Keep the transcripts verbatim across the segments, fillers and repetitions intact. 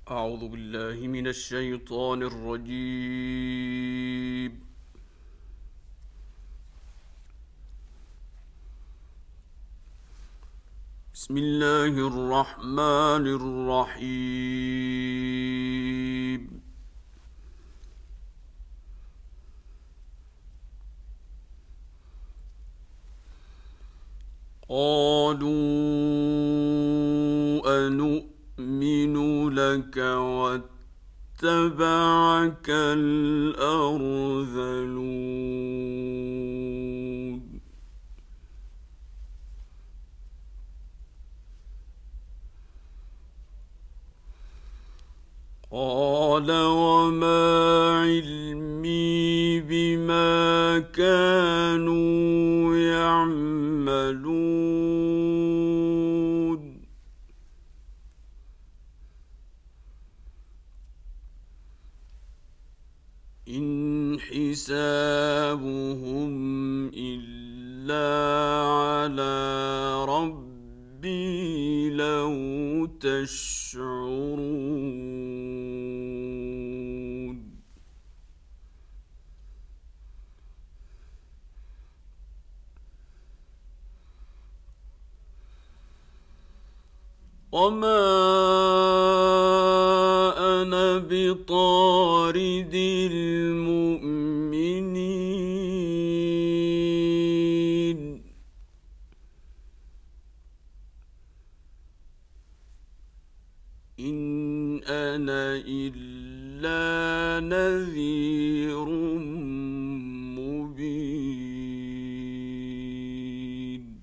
أعوذ بالله من الشيطان الرجيم. بسم الله الرحمن الرحيم. قالوا أنؤمن لك واتبعك الأرذلون. قال وما علمي بما كانوا يعملون. إن حسابهم إلا على ربي لو تشعرون. وما أنا بطارد المؤمنين. إن أنا إلا نذير مبين.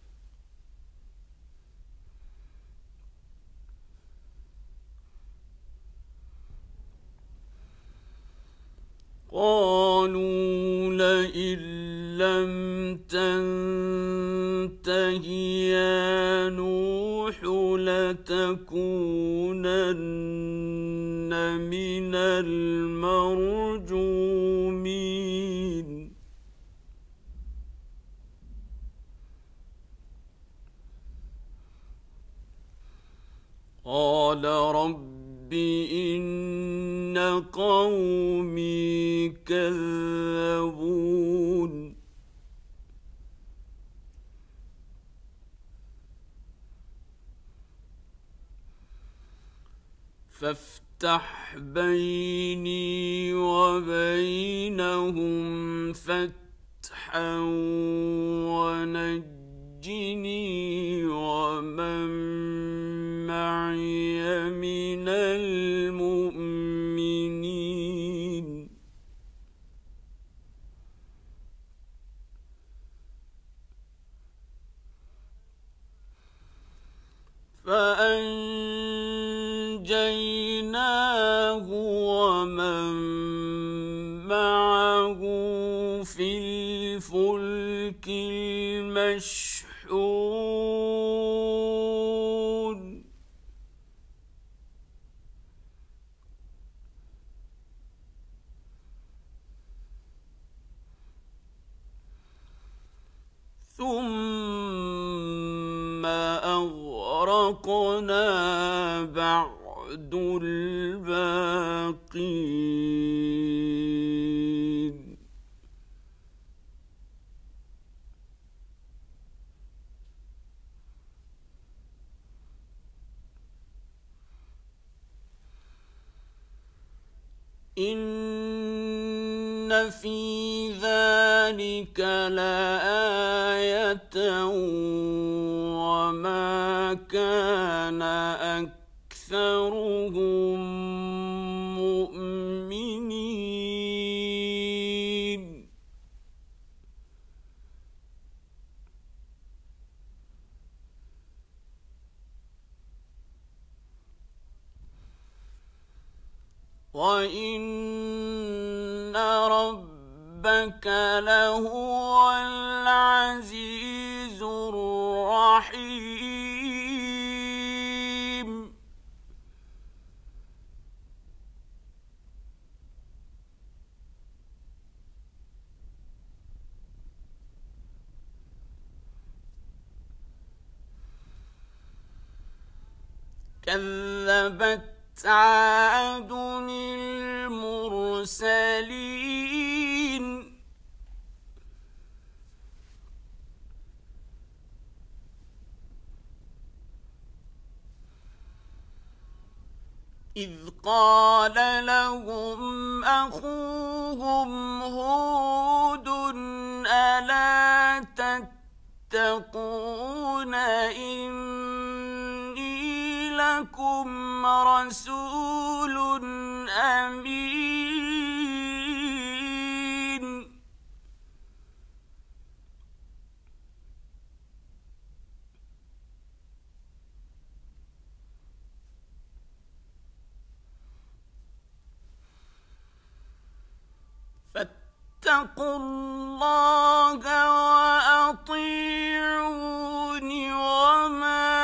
قالوا لئن لم تنته يا نوح لتكونن من المرجومين. قال رب إن قومي كذبون. فافتح بيني وبينهم فتحا ونجني ومن معي من المؤمنين. فأنجيناه ومن معه في الفلك المشحون. ثم أغرقنا بعد الباقين. إن في ذلك لآية وما كان أكثرهم مؤمنين. وإن ربك لهو العزيز الرحيم. كذبت عاد المرسلين إذ قال لهم أخوهم هود ألا تتقون إني لكم رسول أمين فاتقوا الله وأطيعون وما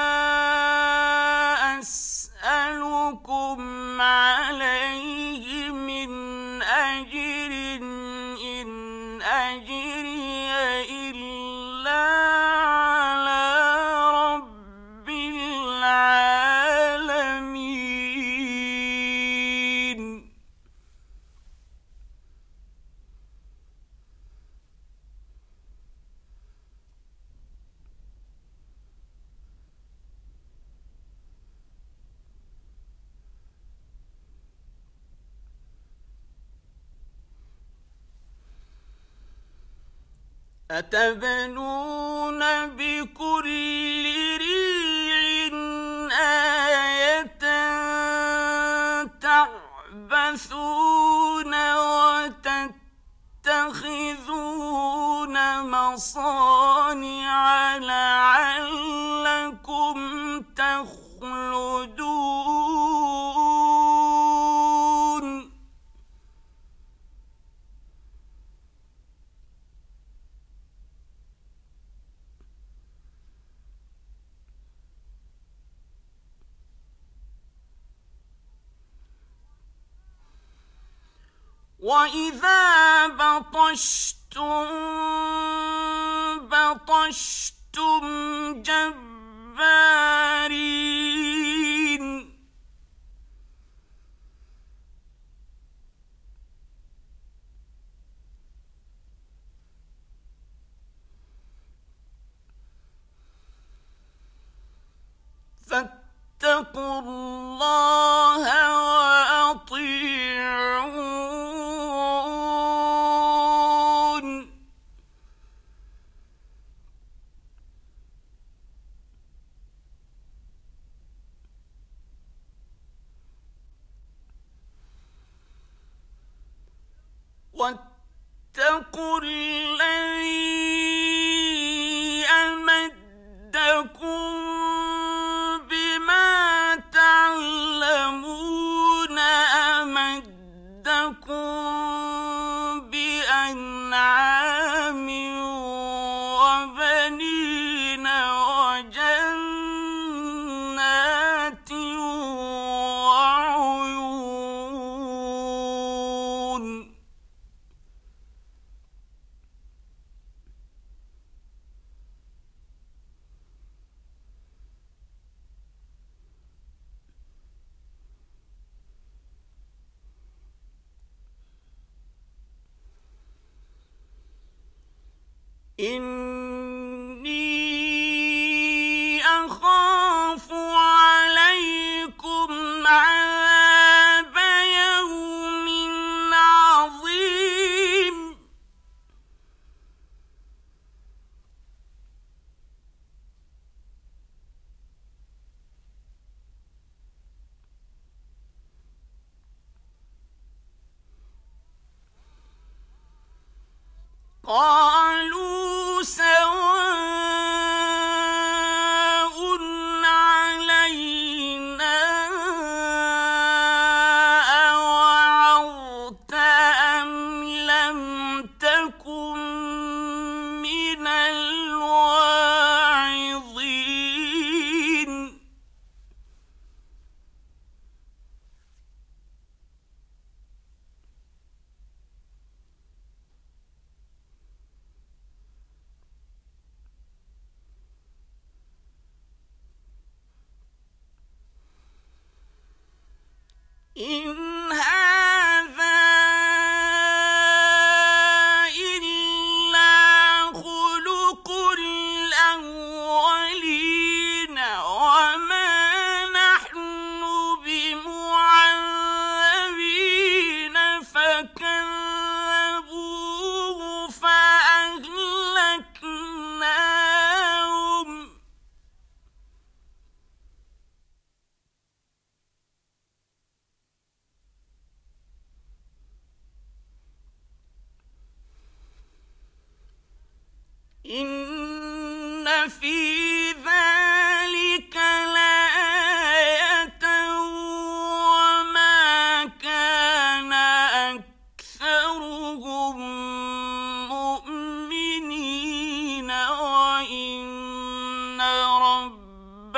أسألكم عليه من أجر إن أجري إلا على رب العالمين أتبنون بكل ريع آية تعبثون وتتخذون مصانع لعلكم تخلدون وَإِذَا بَطَشْتُم بَطَشْتُمْ جَبَّارِينَ فاتقوا الله وأطيعون واتقوا الذي أمدكم بما تعلمون أمدكم بأنعام وبنين وجنات وعيون إني أخاف عليكم عذاب يوم عظيم قالوا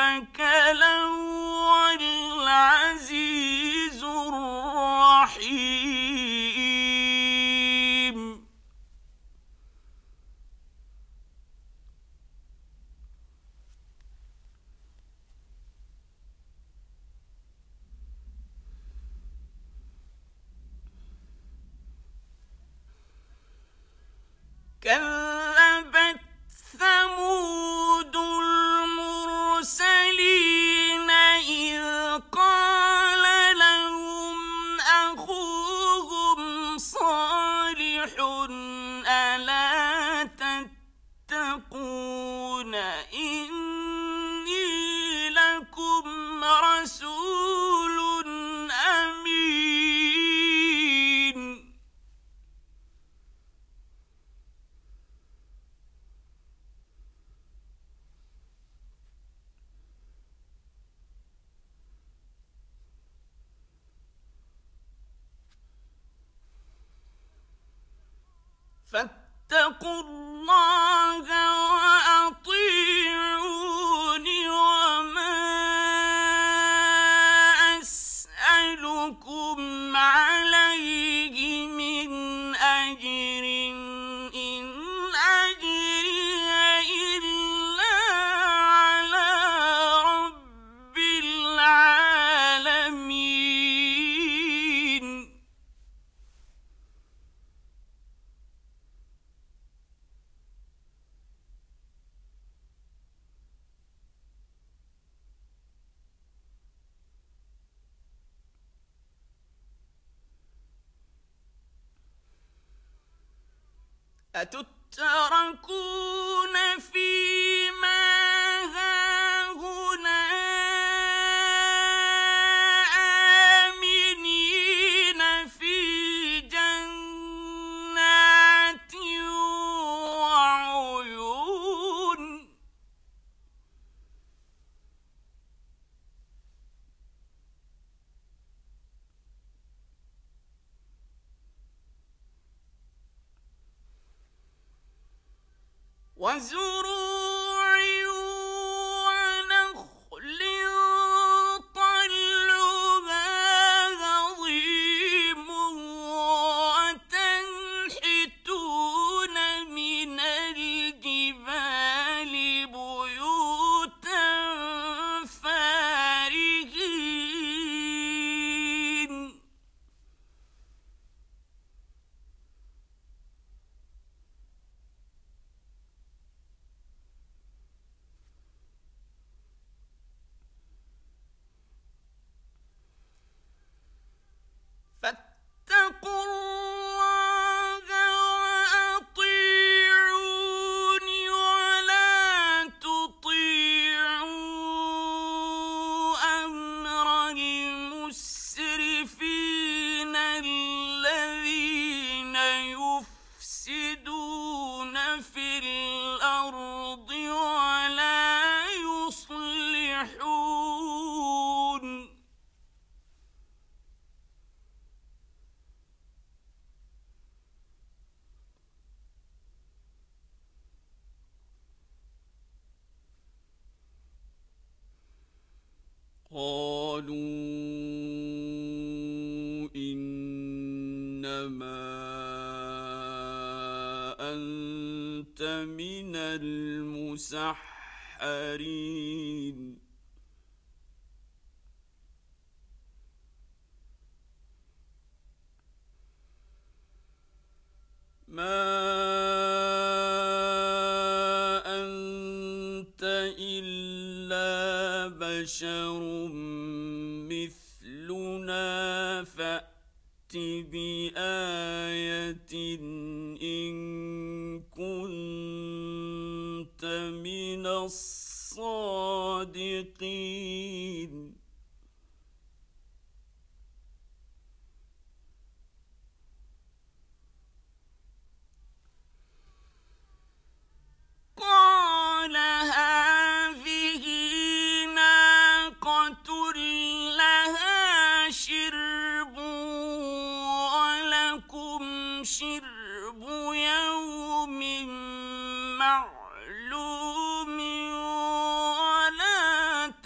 ربك لهو العزيز الرحيم. كذبت ثمود المرسلين إذ قال لهم أخوهم صالح ألا تتقون إني لكم رسول أمين. فاتقوا الله وأطيعون وما أسألكم عليه من أجر إن أجري إلا على رب العالمين. أتتركون فيما هاهنا آمنين في جنات وعيون. وزروع ونخل طلعها هضيم وتنحتون من الجبال بيوتا فارهين. فاتقوا الله وأطيعون ولا تطيعوا أمر المسرفين الذين يفسدون في الأرض ولا يصلحون. قالوا إنما أنت من المسحرين. ما أنت إلا بشر مثلنا فأت بآية إن كنت من الصادقين. قال هذه ناقة لها شرب ولكم شرب يوم معلوم ولا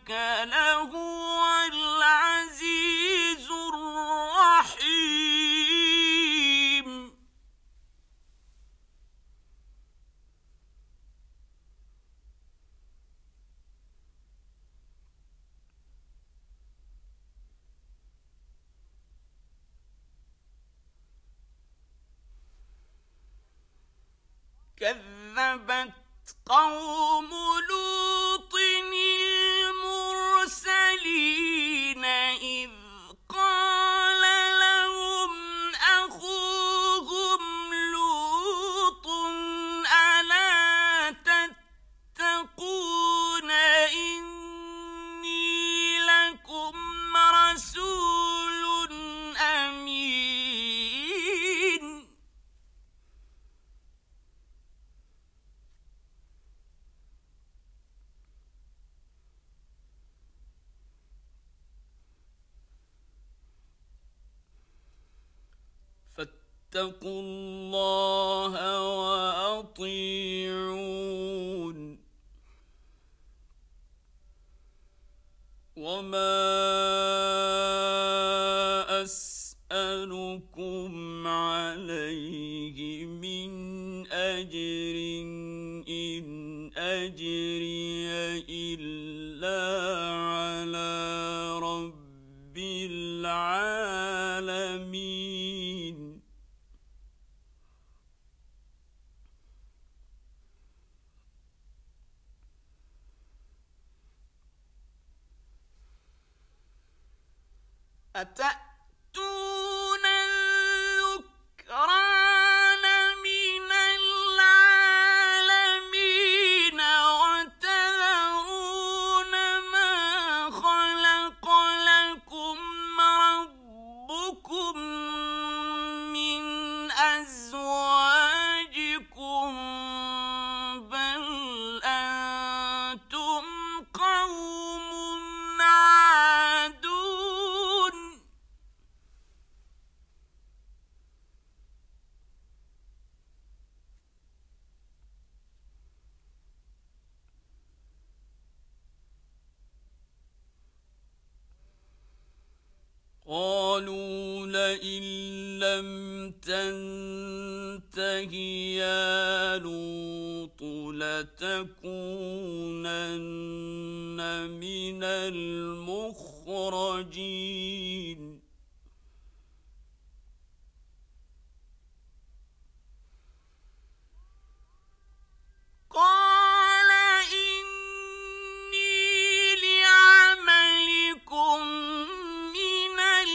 لهو العزيز الرحيم كذبت قوم لوط المرسلين إذ قال لهم أخوهم لوط ألا تتقون إني لكم رسول أمين فاتقوا الله وأطيعون وما أسألكم عليه من أجر إن أجري إلا على رب العالمين أتأتون الذكران من العالمين وتذرون ما خلق لكم ربكم من أزواجكم بل أنتم قوم عادون قالوا لئن لم تنته يا لوط لتكونن من المخرجين قال إني لعملكم من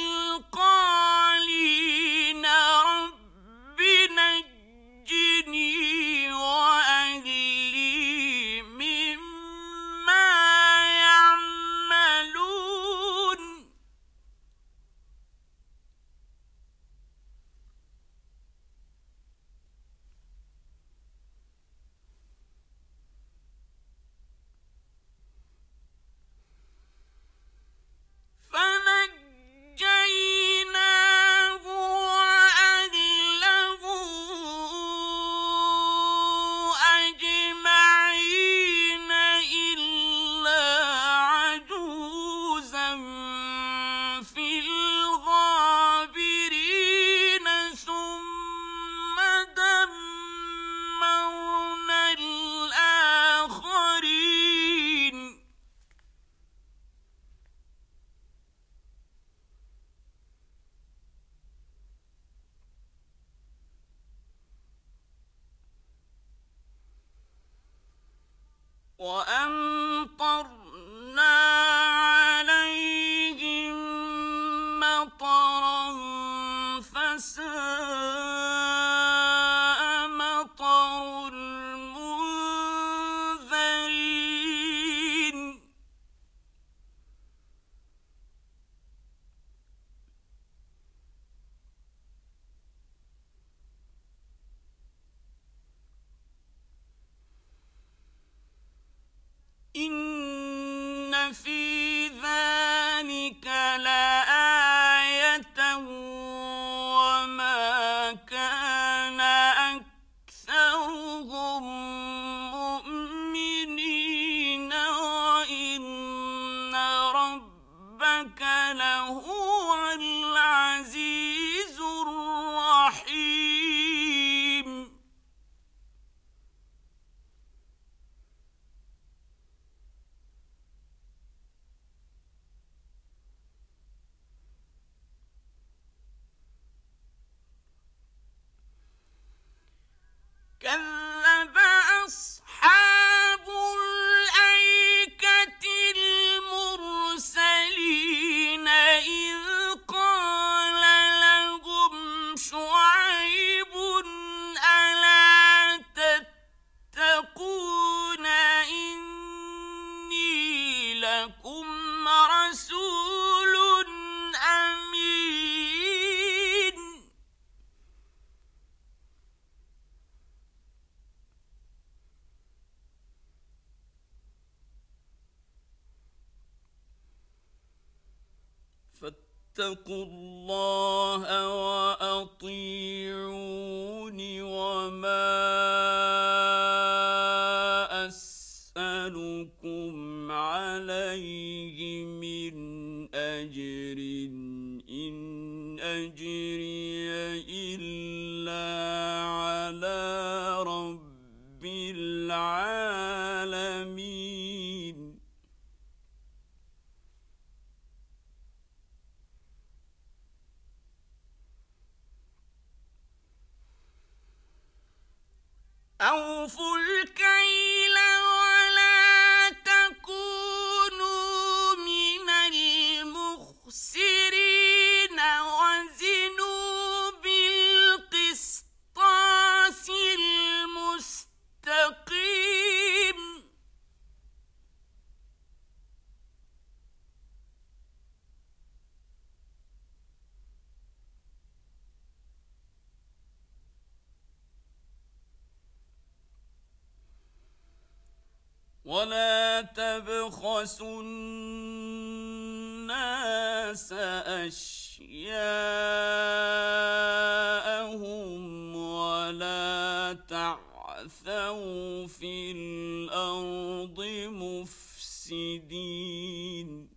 القالين رب نجني وأهلي مما يعملون فنجيناه وأهله أجمعين إلا عجوزا في الغابرين ثم دمرنا الآخرين وأمطرنا عليهم مطرا فساء مطر المنذرين إن في ذلك لآية وما كان أكثرهم مؤمنين وإن إنك لهو العزيز الرحيم كذب أصحاب الأيكة المرسلين إذ قال لهم شعيب ألا تتقون إني لكم رسول أمين فاتقوا الله وأطيعون وما أسألكم عليه من أجر إن أجري إلا على رب العالمين أوفوا الكيل ولا تكونوا من المخسرين وزنوا بالقسطاس المستقيم ولا تبخسوا الناس أشياءهم ولا تعثوا في الأرض مفسدين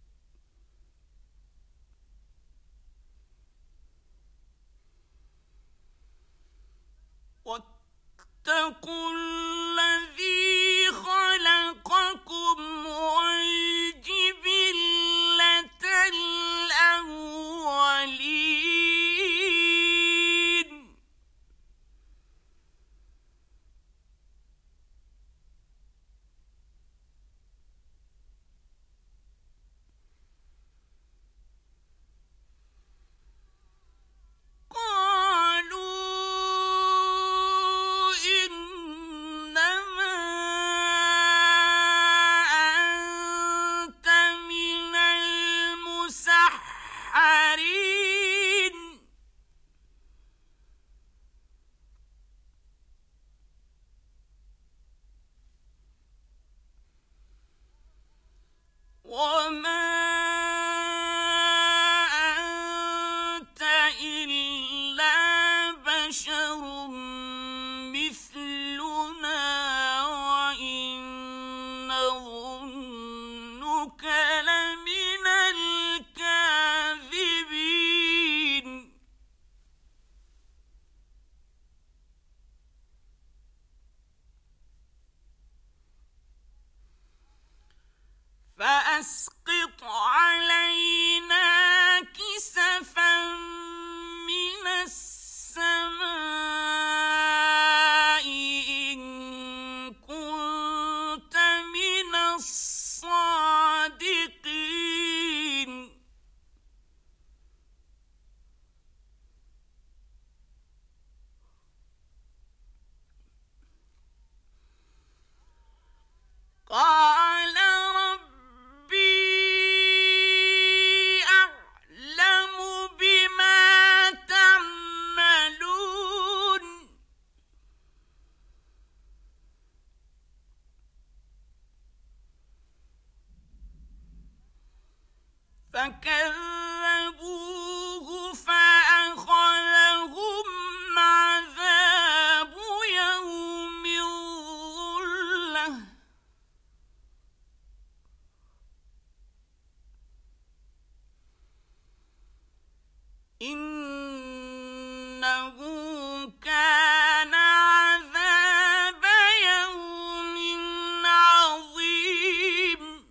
واتقوا الذي خلقكم والجبلة الأولين قالوا إنما أنت من المسحرين وما أنت إلا بشر مثلنا وإن نظنك لمن الكاذبين فأسقط علينا كسفا من السماء إن كنت من الصادقين قال ربي أعلم بما تعملون فكذبوه فأخذهم عذاب يوم الظلة إنه كان عذاب يوم عظيم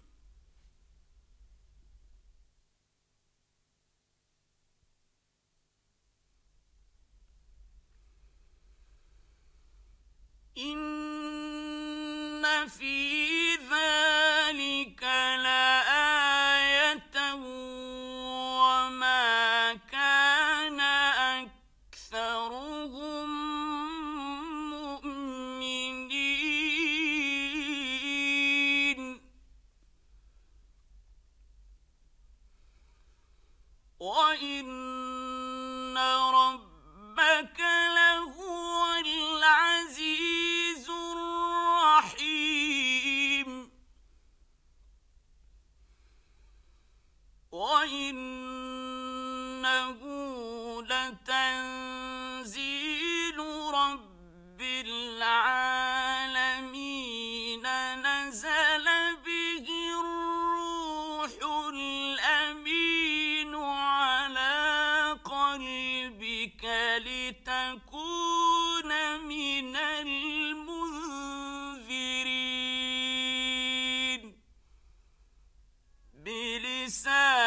إن في ذلك لآية وما كان أكثرهم مؤمنين وإن ربك لهو العزيز الرحيم وإنه لتنزيل رب العالمين نزل به الروح الأمين على قلبك لتكون من المنذرين بلسان